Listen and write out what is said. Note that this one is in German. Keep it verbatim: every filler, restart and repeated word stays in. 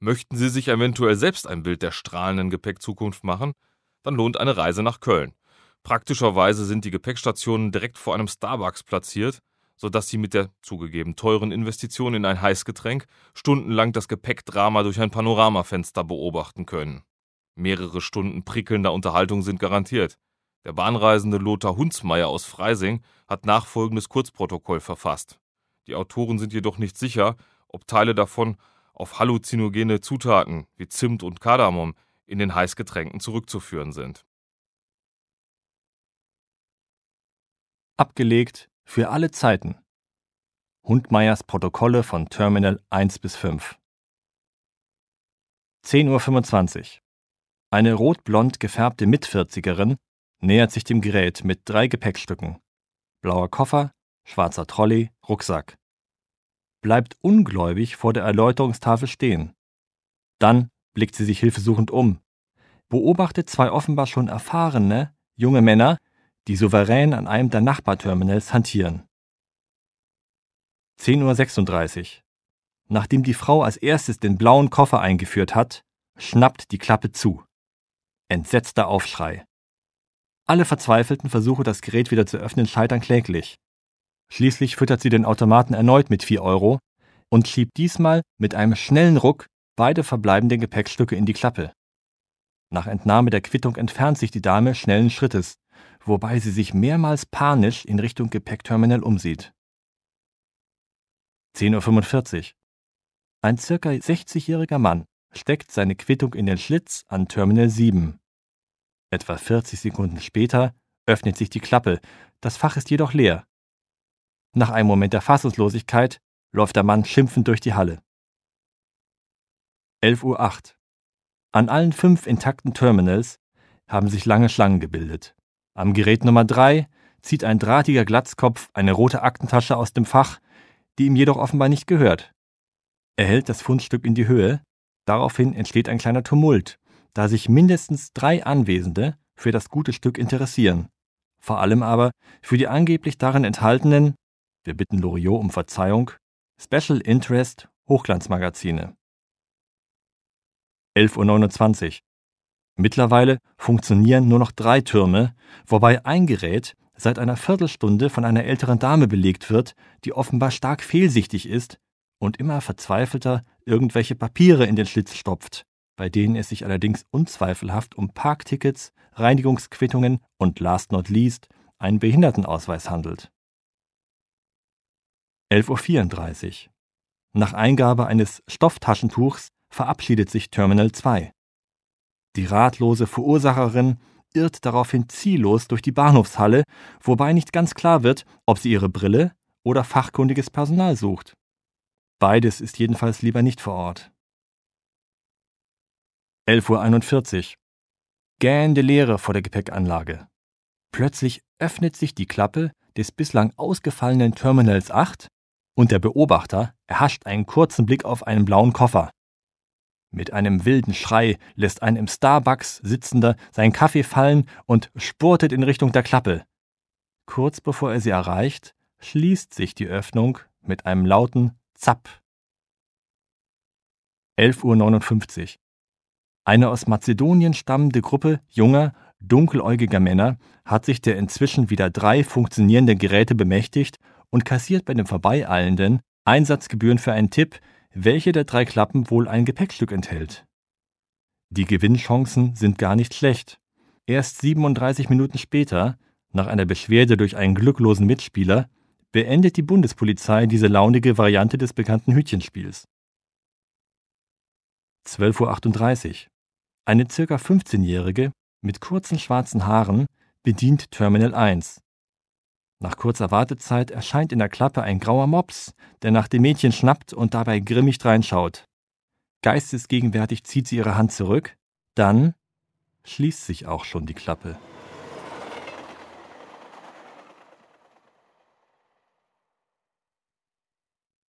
Möchten Sie sich eventuell selbst ein Bild der strahlenden Gepäckzukunft machen? Dann lohnt eine Reise nach Köln. Praktischerweise sind die Gepäckstationen direkt vor einem Starbucks platziert, sodass Sie mit der zugegeben teuren Investition in ein Heißgetränk stundenlang das Gepäckdrama durch ein Panoramafenster beobachten können. Mehrere Stunden prickelnder Unterhaltung sind garantiert. Der Bahnreisende Lothar Hundsmeier aus Freising hat nachfolgendes Kurzprotokoll verfasst. Die Autoren sind jedoch nicht sicher, ob Teile davon auf halluzinogene Zutaten wie Zimt und Kardamom in den Heißgetränken zurückzuführen sind. Abgelegt für alle Zeiten. Hundmeiers Protokolle von Terminal eins bis fünf. zehn Uhr fünfundzwanzig. Eine rot-blond gefärbte Mitvierzigerin nähert sich dem Gerät mit drei Gepäckstücken. Blauer Koffer, schwarzer Trolley, Rucksack. Bleibt ungläubig vor der Erläuterungstafel stehen. Dann blickt sie sich hilfesuchend um, beobachtet zwei offenbar schon erfahrene, junge Männer, die souverän an einem der Nachbarterminals hantieren. zehn Uhr sechsunddreißig. Nachdem die Frau als erstes den blauen Koffer eingeführt hat, schnappt die Klappe zu. Entsetzter Aufschrei. Alle verzweifelten Versuche, das Gerät wieder zu öffnen, scheitern kläglich. Schließlich füttert sie den Automaten erneut mit vier Euro und schiebt diesmal mit einem schnellen Ruck beide verbleibenden Gepäckstücke in die Klappe. Nach Entnahme der Quittung entfernt sich die Dame schnellen Schrittes, wobei sie sich mehrmals panisch in Richtung Gepäckterminal umsieht. zehn Uhr fünfundvierzig. Ein circa sechzigjähriger Mann steckt seine Quittung in den Schlitz an Terminal sieben. Etwa vierzig Sekunden später öffnet sich die Klappe, das Fach ist jedoch leer. Nach einem Moment der Fassungslosigkeit läuft der Mann schimpfend durch die Halle. elf Uhr acht. An allen fünf intakten Terminals haben sich lange Schlangen gebildet. Am Gerät Nummer drei zieht ein drahtiger Glatzkopf eine rote Aktentasche aus dem Fach, die ihm jedoch offenbar nicht gehört. Er hält das Fundstück in die Höhe, daraufhin entsteht ein kleiner Tumult, da sich mindestens drei Anwesende für das gute Stück interessieren. Vor allem aber für die angeblich darin enthaltenen, wir bitten Loriot um Verzeihung, Special Interest Hochglanzmagazine. elf Uhr neunundzwanzig. Mittlerweile funktionieren nur noch drei Türme, wobei ein Gerät seit einer Viertelstunde von einer älteren Dame belegt wird, die offenbar stark fehlsichtig ist und immer verzweifelter irgendwelche Papiere in den Schlitz stopft, bei denen es sich allerdings unzweifelhaft um Parktickets, Reinigungsquittungen und last not least einen Behindertenausweis handelt. elf Uhr vierunddreißig. Nach Eingabe eines Stofftaschentuchs verabschiedet sich Terminal zwei. Die ratlose Verursacherin irrt daraufhin ziellos durch die Bahnhofshalle, wobei nicht ganz klar wird, ob sie ihre Brille oder fachkundiges Personal sucht. Beides ist jedenfalls lieber nicht vor Ort. elf Uhr einundvierzig. Gähnende Leere vor der Gepäckanlage. Plötzlich öffnet sich die Klappe des bislang ausgefallenen Terminals acht und der Beobachter erhascht einen kurzen Blick auf einen blauen Koffer. Mit einem wilden Schrei lässt ein im Starbucks Sitzender seinen Kaffee fallen und spurtet in Richtung der Klappe. Kurz bevor er sie erreicht, schließt sich die Öffnung mit einem lauten Zapp. elf Uhr neunundfünfzig. Eine aus Mazedonien stammende Gruppe junger, dunkeläugiger Männer hat sich der inzwischen wieder drei funktionierenden Geräte bemächtigt und kassiert bei den Vorbeieilenden Einsatzgebühren für einen Tipp, welche der drei Klappen wohl ein Gepäckstück enthält. Die Gewinnchancen sind gar nicht schlecht. Erst siebenunddreißig Minuten später, nach einer Beschwerde durch einen glücklosen Mitspieler, beendet die Bundespolizei diese launige Variante des bekannten Hütchenspiels. zwölf Uhr achtunddreißig. Eine circa fünfzehnjährige mit kurzen schwarzen Haaren bedient Terminal eins. Nach kurzer Wartezeit erscheint in der Klappe ein grauer Mops, der nach dem Mädchen schnappt und dabei grimmig reinschaut. Geistesgegenwärtig zieht sie ihre Hand zurück, dann schließt sich auch schon die Klappe.